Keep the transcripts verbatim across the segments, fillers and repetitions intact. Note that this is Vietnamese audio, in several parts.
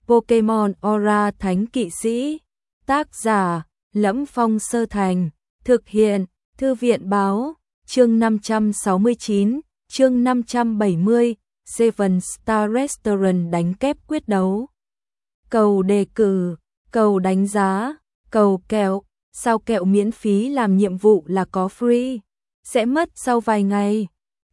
Pokemon Aura Thánh Kỵ Sĩ. Tác giả Lẫm Phong Sơ Thành. Thực hiện Thư viện Báo. Chương năm trăm sáu mươi chín, chương năm trăm bảy mươi, Seven Star Restaurant đánh kép quyết đấu. Cầu đề cử, cầu đánh giá, cầu kẹo. Sao kẹo miễn phí làm nhiệm vụ là có free? Sẽ mất sau vài ngày.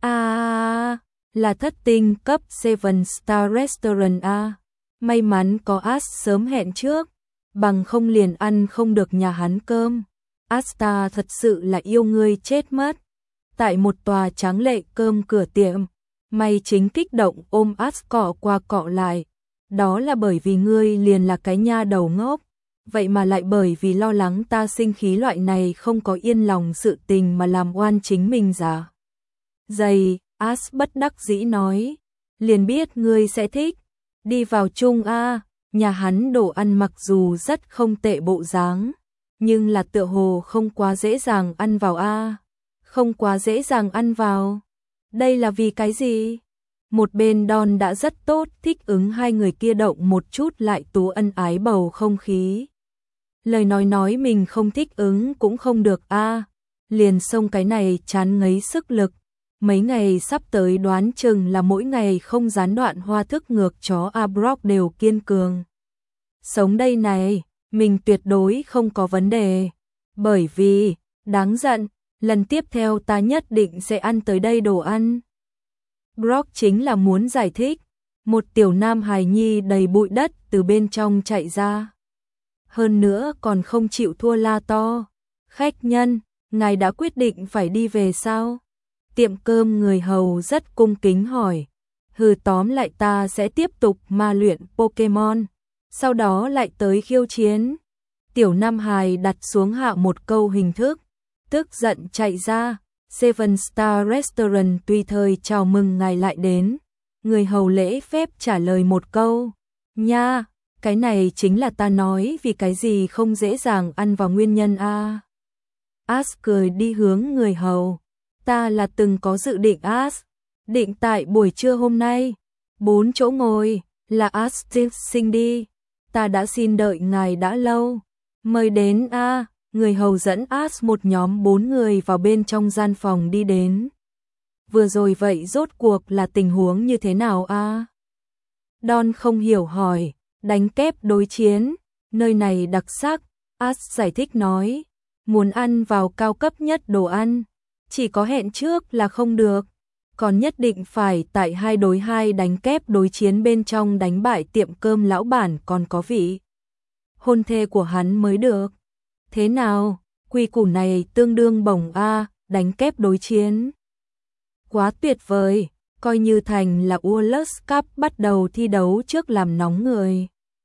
À, là thất tinh cấp Seven Star Restaurant à. May mắn có Ash sớm hẹn trước, bằng không liền ăn không được nhà hắn cơm. Asta thật sự là yêu ngươi chết mất. Tại một tòa tráng lệ cơm cửa tiệm, May chính kích động ôm Ash cọ qua cọ lại. Đó là bởi vì ngươi liền là cái nha đầu ngốc. Vậy mà lại bởi vì lo lắng ta sinh khí loại này không có yên lòng sự tình mà làm oan chính mình giả. Dày, Ash bất đắc dĩ nói. Liền biết ngươi sẽ thích. Đi vào chung a. Nhà hắn đồ ăn mặc dù rất không tệ bộ dáng, nhưng là tựa hồ không quá dễ dàng ăn vào a. Không quá dễ dàng ăn vào. Đây là vì cái gì? Một bên Don đã rất tốt thích ứng hai người kia động một chút lại tú ân ái bầu không khí. Lời nói nói mình không thích ứng cũng không được a. Liền xông cái này chán ngấy sức lực. Mấy ngày sắp tới đoán chừng là mỗi ngày không gián đoạn hoa thức ngược chó A Brock đều kiên cường. Sống đây này, mình tuyệt đối không có vấn đề. Bởi vì, đáng giận, lần tiếp theo ta nhất định sẽ ăn tới đây đồ ăn. Brock chính là muốn giải thích. Một tiểu nam hài nhi đầy bụi đất từ bên trong chạy ra. Hơn nữa còn không chịu thua la to. Khách nhân, ngài đã quyết định phải đi về sao? Tiệm cơm người hầu rất cung kính hỏi. Hừ, tóm lại ta sẽ tiếp tục ma luyện Pokemon, sau đó lại tới khiêu chiến. Tiểu Nam Hài đặt xuống hạ một câu hình thức, tức giận chạy ra. Seven Star Restaurant tùy thời chào mừng ngài lại đến. Người hầu lễ phép trả lời một câu. Nha, cái này chính là ta nói vì cái gì không dễ dàng ăn vào nguyên nhân a. Ash cười đi hướng người hầu. Ta là từng có dự định Ash. Định tại buổi trưa hôm nay. Bốn chỗ ngồi, là Ash xin đi. Ta đã xin đợi ngài đã lâu. Mời đến a. Người hầu dẫn Ash một nhóm bốn người vào bên trong gian phòng đi đến. Vừa rồi vậy rốt cuộc là tình huống như thế nào a? Don không hiểu hỏi. Đánh kép đối chiến. Nơi này đặc sắc. Ash giải thích nói. Muốn ăn vào cao cấp nhất đồ ăn, chỉ có hẹn trước là không được, còn nhất định phải tại hai đối hai đánh kép đối chiến bên trong đánh bại tiệm cơm lão bản còn có vị hôn thê của hắn mới được. Thế nào, quy củ này tương đương bổng a, đánh kép đối chiến. Quá tuyệt vời, coi như thành là World Cup bắt đầu thi đấu trước làm nóng người.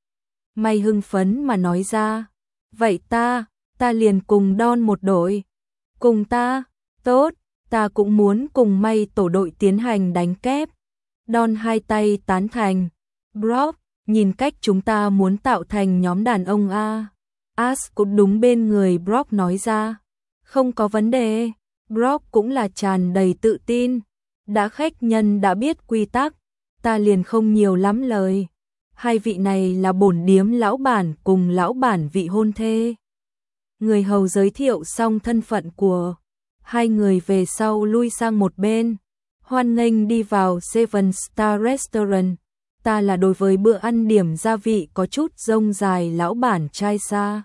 May hưng phấn mà nói ra, vậy ta, ta liền cùng Don một đội. Cùng ta? Tốt, ta cũng muốn cùng May tổ đội tiến hành đánh kép. Don hai tay tán thành. Brock, nhìn cách chúng ta muốn tạo thành nhóm đàn ông a. Ash cũng đúng bên người Brock nói ra. Không có vấn đề. Brock cũng là tràn đầy tự tin. Đã khách nhân đã biết quy tắc, ta liền không nhiều lắm lời. Hai vị này là bổn điếm lão bản cùng lão bản vị hôn thê. Người hầu giới thiệu xong thân phận của hai người về sau lui sang một bên. Hoan nghênh đi vào Seven Star Restaurant. Ta là đối với bữa ăn điểm gia vị có chút rông dài lão bản trai xa.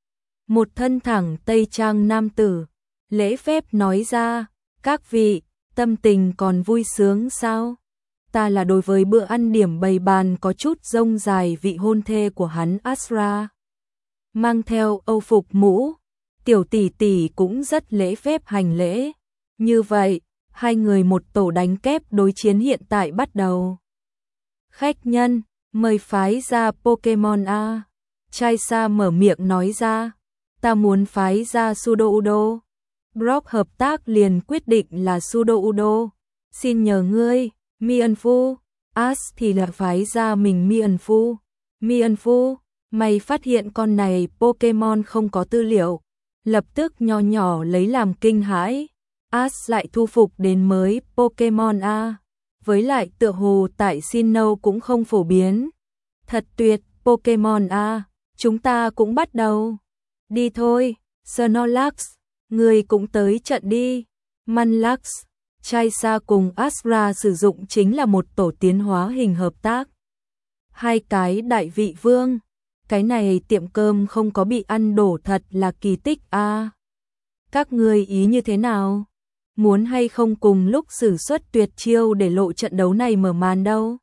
Một thân thẳng tây trang nam tử, lễ phép nói ra. Các vị, tâm tình còn vui sướng sao? Ta là đối với bữa ăn điểm bày bàn có chút rông dài vị hôn thê của hắn Asra. Mang theo âu phục mũ. Tiểu tỷ tỷ cũng rất lễ phép hành lễ. Như vậy, hai người một tổ đánh kép đối chiến hiện tại bắt đầu. Khách nhân, mời phái ra Pokemon a. Chai Sa mở miệng nói ra. Ta muốn phái ra Sudoudo. Brock hợp tác liền quyết định là Sudoudo. Xin nhờ ngươi, Mienfoo. Ash thì là phái ra mình Mienfoo. Mienfoo, mày phát hiện con này Pokemon không có tư liệu. Lập tức nho nhỏ lấy làm kinh hãi. Ash lại thu phục đến mới Pokemon a. Với lại tựa hồ tại Sinnoh cũng không phổ biến. Thật tuyệt, Pokemon a, chúng ta cũng bắt đầu. Đi thôi, Snorlax, người cũng tới trận đi. Manlax, Chaisa cùng Astra sử dụng chính là một tổ tiến hóa hình hợp tác. Hai cái đại vị vương, cái này tiệm cơm không có bị ăn đổ thật là kỳ tích a. Các ngươi ý như thế nào? Muốn hay không cùng lúc sử xuất tuyệt chiêu để lộ trận đấu này mở màn đâu?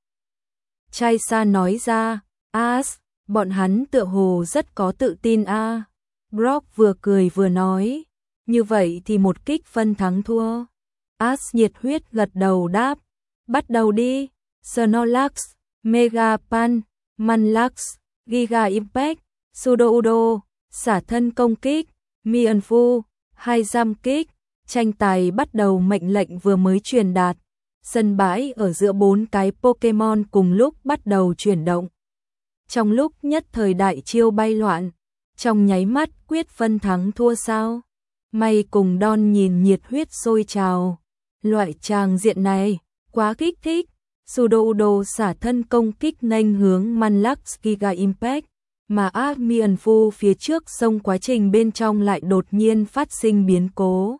Chaisa nói ra, As, bọn hắn tựa hồ rất có tự tin a. Brock vừa cười vừa nói, như vậy thì một kích phân thắng thua. As nhiệt huyết gật đầu đáp, bắt đầu đi. Snorlax, Mega Punch, Manlax, Giga Impact, Sudowoodo, xả thân công kích, Mienfoo, hai giam kích. Tranh tài bắt đầu, mệnh lệnh vừa mới truyền đạt. Sân bãi ở giữa bốn cái Pokemon cùng lúc bắt đầu chuyển động. Trong lúc nhất thời đại chiêu bay loạn, trong nháy mắt quyết phân thắng thua sao? May cùng Don nhìn nhiệt huyết sôi trào. Loại tràng diện này, quá kích thích. Sudowoodo xả thân công kích nghênh hướng Manlax Giga Impact, mà Mienfoo phía trước xông quá trình bên trong lại đột nhiên phát sinh biến cố.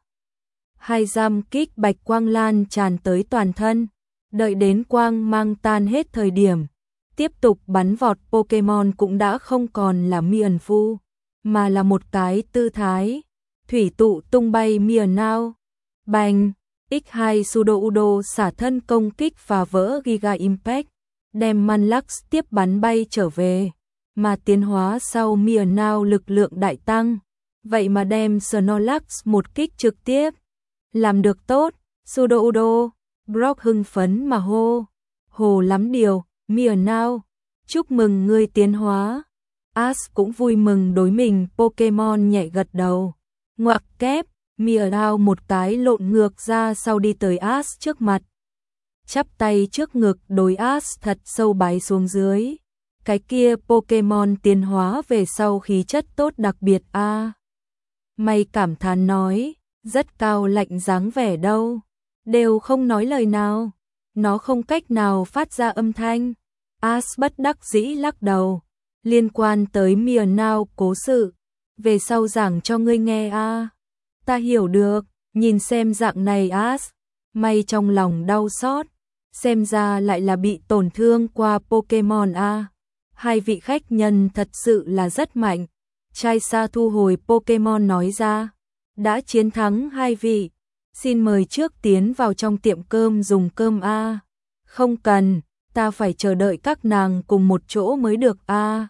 Hai giam kích bạch quang lan tràn tới toàn thân, đợi đến quang mang tan hết thời điểm, tiếp tục bắn vọt Pokemon cũng đã không còn là Mienfoo, mà là một cái tư thái thủy tụ tung bay Mienau. Bành, ích hai Sudowoodo xả thân công kích phá vỡ Giga Impact, đem Manlax tiếp bắn bay trở về, mà tiến hóa sau Mienau lực lượng đại tăng, vậy mà đem Snorlax một kích trực tiếp. Làm được tốt, Sudowoodo. Brock hưng phấn mà hô. Hồ lắm điều, Mienau, chúc mừng ngươi tiến hóa. As cũng vui mừng đối mình Pokemon nhẹ gật đầu. Ngoặc kép, Mienau một cái lộn ngược ra sau đi tới As trước mặt. Chắp tay trước ngực đối As thật sâu bái xuống dưới. Cái kia Pokemon tiến hóa về sau khí chất tốt đặc biệt a. À. May cảm thán nói, rất cao lạnh dáng vẻ đâu, đều không nói lời nào, nó không cách nào phát ra âm thanh. As bất đắc dĩ lắc đầu, liên quan tới Mienau cố sự, về sau giảng cho ngươi nghe a. À. Ta hiểu được, nhìn xem dạng này As, may trong lòng đau xót, xem ra lại là bị tổn thương qua Pokemon a. À. Hai vị khách nhân thật sự là rất mạnh. Chaisa thu hồi Pokemon nói ra, đã chiến thắng hai vị, xin mời trước tiến vào trong tiệm cơm dùng cơm a. À. Không cần, ta phải chờ đợi các nàng cùng một chỗ mới được a. À.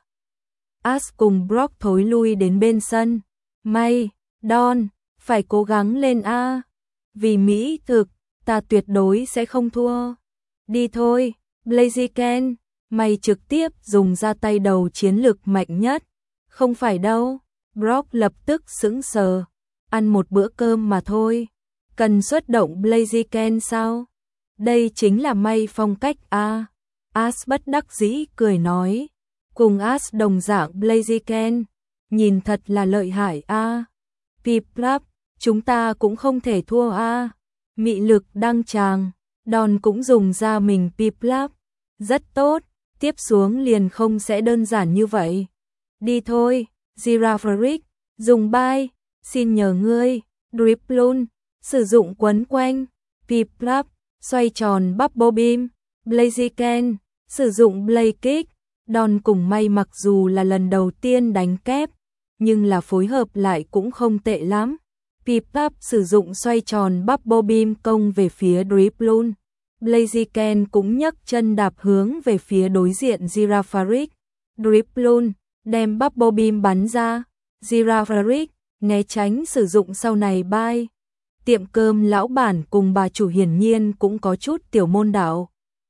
As cùng Brock thối lui đến bên sân. May, Don, phải cố gắng lên a. À. Vì mỹ thực, ta tuyệt đối sẽ không thua. Đi thôi, Blaziken. May trực tiếp dùng ra tay đầu chiến lực mạnh nhất. Không phải đâu. Brock lập tức sững sờ. Ăn một bữa cơm mà thôi. Cần xuất động Blaziken sao? Đây chính là May phong cách a. À. As bất đắc dĩ cười nói. Cùng As đồng dạng Blaziken. Nhìn thật là lợi hại a. À. Piplup, chúng ta cũng không thể thua a. À. Mị lực đăng tràng. Đòn cũng dùng ra mình Piplup. Rất tốt. Tiếp xuống liền không sẽ đơn giản như vậy. Đi thôi, Girafarig, dùng bay, xin nhờ ngươi, Driploon, sử dụng quấn quanh, Piplup, xoay tròn Bubble Beam, Blaziken, sử dụng Blaze Kick. Đòn cùng May mặc dù là lần đầu tiên đánh kép, nhưng là phối hợp lại cũng không tệ lắm. Piplup sử dụng xoay tròn Bubble Beam công về phía Driploon. Blaziken cũng nhấc chân đạp hướng về phía đối diện Girafarig. Driploon đem Bubble Beam bắn ra. Girafarig né tránh sử dụng sau này bay. Tiệm cơm lão bản cùng bà chủ hiển nhiên cũng có chút tiểu môn đạo.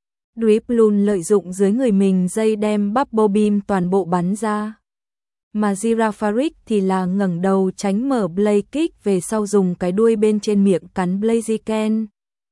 Driploon lợi dụng dưới người mình dây đem Bubble Beam toàn bộ bắn ra. Mà Girafarig thì là ngẩng đầu tránh mở Blaze Kick về sau dùng cái đuôi bên trên miệng cắn Blaziken.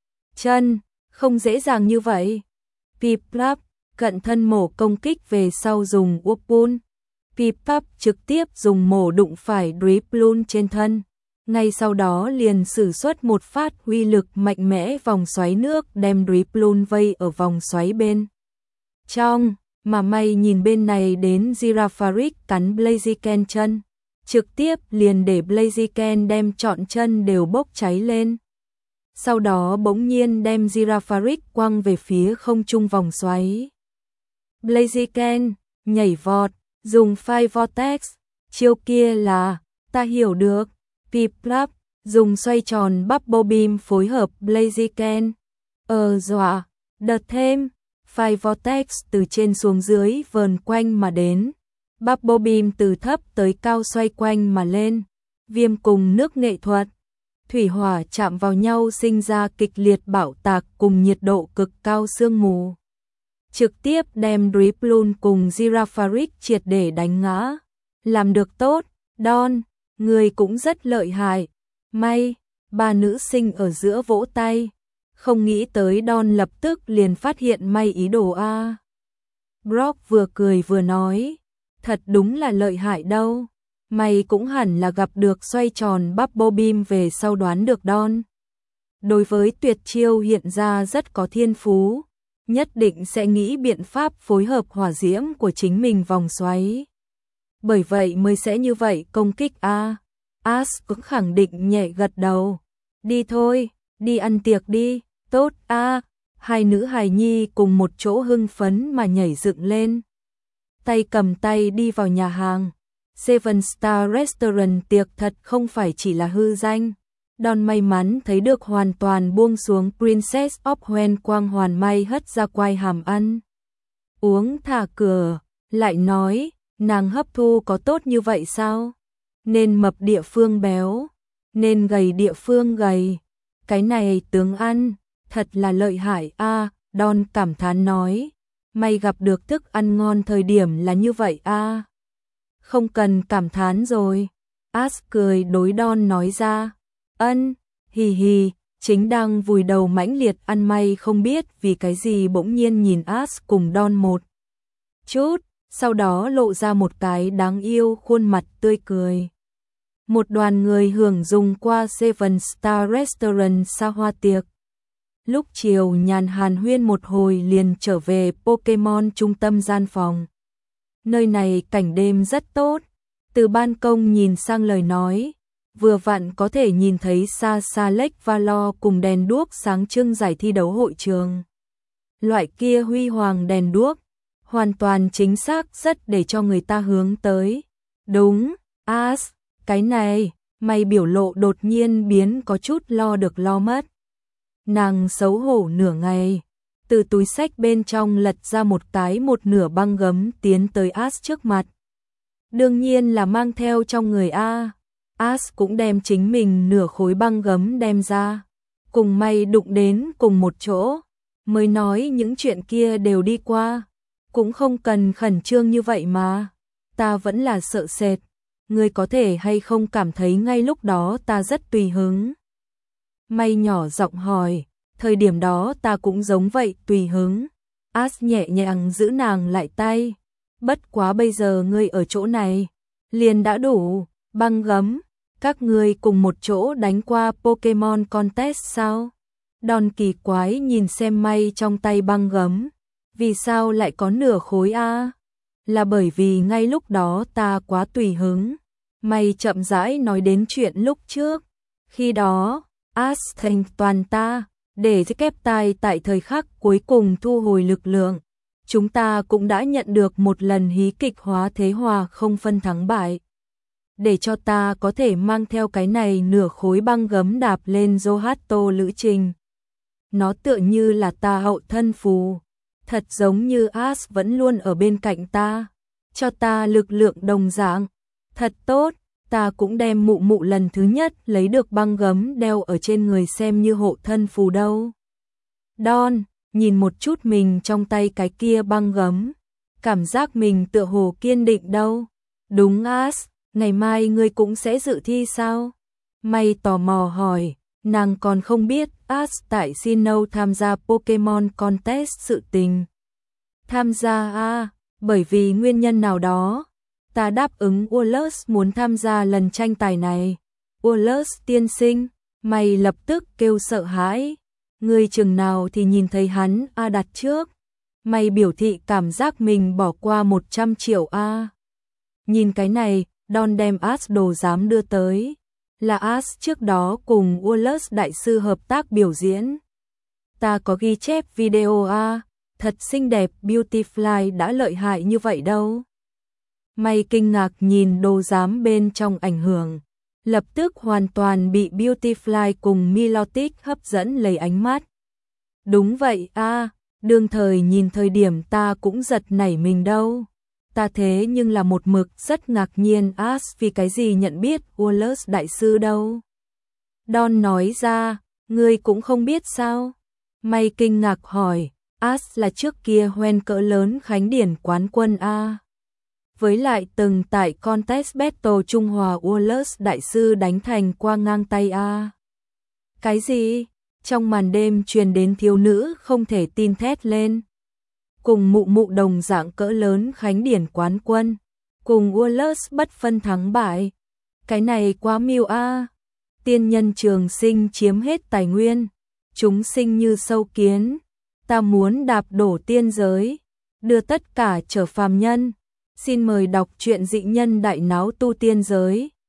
Chân không dễ dàng như vậy. Piplup cận thân mổ công kích về sau dùng Whoopun. Piplup trực tiếp dùng mổ đụng phải Driploon trên thân. Ngay sau đó liền sử xuất một phát uy lực mạnh mẽ vòng xoáy nước đem Driploon vây ở vòng xoáy bên trong. mà may nhìn bên này đến Girafarik cắn Blaziken chân, trực tiếp liền để Blaziken đem trọn chân đều bốc cháy lên. Sau đó bỗng nhiên đem Girafarik quăng về phía không trung vòng xoáy. Blaziken nhảy vọt, dùng Fire Vortex, chiêu kia là, ta hiểu được, Piplap, dùng xoay tròn Bubble Beam phối hợp Blaziken. Ờ dọa, đợt thêm, Fire Vortex từ trên xuống dưới vờn quanh mà đến. Bubble Beam từ thấp tới cao xoay quanh mà lên. Viêm cùng nước nghệ thuật. Thủy hỏa chạm vào nhau sinh ra kịch liệt bạo tạc cùng nhiệt độ cực cao sương mù. Trực tiếp đem Driploon cùng Girafarik triệt để đánh ngã. Làm được tốt, Don, người cũng rất lợi hại. May, ba nữ sinh ở giữa vỗ tay. Không nghĩ tới Don lập tức liền phát hiện may ý đồ a. Brock vừa cười vừa nói, thật đúng là lợi hại đâu. May cũng hẳn là gặp được xoay tròn Bubble Beam về sau đoán được Don. Đối với tuyệt chiêu hiện ra rất có thiên phú, nhất định sẽ nghĩ biện pháp phối hợp hỏa diễm của chính mình vòng xoáy. Bởi vậy mới sẽ như vậy công kích a. Ash cũng khẳng định nhẹ gật đầu. Đi thôi, đi ăn tiệc đi, tốt a. Hai nữ hài nhi cùng một chỗ hưng phấn mà nhảy dựng lên. Tay cầm tay đi vào nhà hàng. Seven Star Restaurant tiệc thật không phải chỉ là hư danh. Don may mắn thấy được hoàn toàn buông xuống Princess of When quang hoàn may hất ra quai hàm ăn. Uống thả cửa, lại nói, nàng hấp thu có tốt như vậy sao? Nên mập địa phương béo, nên gầy địa phương gầy. Cái này tướng ăn, thật là lợi hại a. Don cảm thán nói, may gặp được thức ăn ngon thời điểm là như vậy a. Không cần cảm thán rồi. Ash cười đối Don nói ra. Ân, hì hì, chính đang vùi đầu mãnh liệt ăn may không biết vì cái gì bỗng nhiên nhìn Ash cùng Don một chút, sau đó lộ ra một cái đáng yêu khuôn mặt tươi cười. Một đoàn người hưởng dùng qua Seven Star Restaurant xa hoa tiệc. Lúc chiều nhàn hàn huyên một hồi liền trở về Pokemon trung tâm gian phòng. Nơi này cảnh đêm rất tốt, từ ban công nhìn sang lời nói, vừa vặn có thể nhìn thấy xa xa Lake Valor cùng đèn đuốc sáng trưng giải thi đấu hội trường. Loại kia huy hoàng đèn đuốc, hoàn toàn chính xác rất để cho người ta hướng tới. Đúng, Ash, cái này, mày biểu lộ đột nhiên biến có chút lo được lo mất. Nàng xấu hổ nửa ngày, từ túi xách bên trong lật ra một cái một nửa băng gấm tiến tới Ash trước mặt. Đương nhiên là mang theo trong người A. Ash cũng đem chính mình nửa khối băng gấm đem ra, cùng may đụng đến cùng một chỗ, mới nói những chuyện kia đều đi qua, cũng không cần khẩn trương như vậy mà, ta vẫn là sợ sệt, ngươi có thể hay không cảm thấy ngay lúc đó ta rất tùy hứng. May nhỏ giọng hỏi, thời điểm đó ta cũng giống vậy tùy hứng. Ash nhẹ nhàng giữ nàng lại tay, bất quá bây giờ ngươi ở chỗ này, liền đã đủ, băng gấm. Các ngươi cùng một chỗ đánh qua Pokemon Contest sao? Don kỳ quái nhìn xem may trong tay băng gấm. Vì sao lại có nửa khối a? Là bởi vì ngay lúc đó ta quá tùy hứng. May chậm rãi nói đến chuyện lúc trước. Khi đó, Ash thành toàn ta, để kép tai tại thời khắc cuối cùng thu hồi lực lượng. Chúng ta cũng đã nhận được một lần hí kịch hóa thế hòa không phân thắng bại. Để cho ta có thể mang theo cái này nửa khối băng gấm đạp lên Johto lữ trình. Nó tựa như là ta hậu thân phù, thật giống như Ash vẫn luôn ở bên cạnh ta, cho ta lực lượng đồng dạng. Thật tốt, ta cũng đem mụ mụ lần thứ nhất lấy được băng gấm đeo ở trên người xem như hộ thân phù đâu. Don, nhìn một chút mình trong tay cái kia băng gấm, cảm giác mình tựa hồ kiên định đâu. Đúng Ash. Ngày mai ngươi cũng sẽ dự thi sao? May tò mò hỏi, nàng còn không biết Ash tại Sinnoh tham gia Pokemon Contest sự tình. Tham gia à, bởi vì nguyên nhân nào đó, ta đáp ứng Wallace muốn tham gia lần tranh tài này. Wallace tiên sinh, May lập tức kêu sợ hãi. Ngươi chừng nào thì nhìn thấy hắn a đặt trước. Mày biểu thị cảm giác mình bỏ qua một trăm triệu a. À. Nhìn cái này, Don đem Ash đồ giám đưa tới. Là Ash trước đó cùng Wallace đại sư hợp tác biểu diễn. Ta có ghi chép video a, à. Thật xinh đẹp, Beautyfly đã lợi hại như vậy đâu. Mày kinh ngạc nhìn đồ giám bên trong ảnh hưởng. Lập tức hoàn toàn bị Beautyfly cùng Milotic hấp dẫn lấy ánh mắt. Đúng vậy a, à, đương thời nhìn thời điểm ta cũng giật nảy mình đâu. Ta thế nhưng là một mực rất ngạc nhiên Ash vì cái gì nhận biết Wallace đại sư đâu. Don nói ra, ngươi cũng không biết sao? Mày kinh ngạc hỏi, Ash là trước kia hoen cỡ lớn Khánh Điển quán quân a. Với lại từng tại Contest Battle Trung Hòa Wallace đại sư đánh thành qua ngang tay a. Cái gì? Trong màn đêm truyền đến thiếu nữ không thể tin thét lên. Cùng mụ mụ đồng dạng cỡ lớn Khánh Điển quán quân, cùng Wallace bất phân thắng bại. Cái này quá miêu a. Tiên nhân trường sinh chiếm hết tài nguyên, chúng sinh như sâu kiến, ta muốn đạp đổ tiên giới, đưa tất cả trở phàm nhân. Xin mời đọc truyện Dị Nhân Đại Náo Tu Tiên Giới.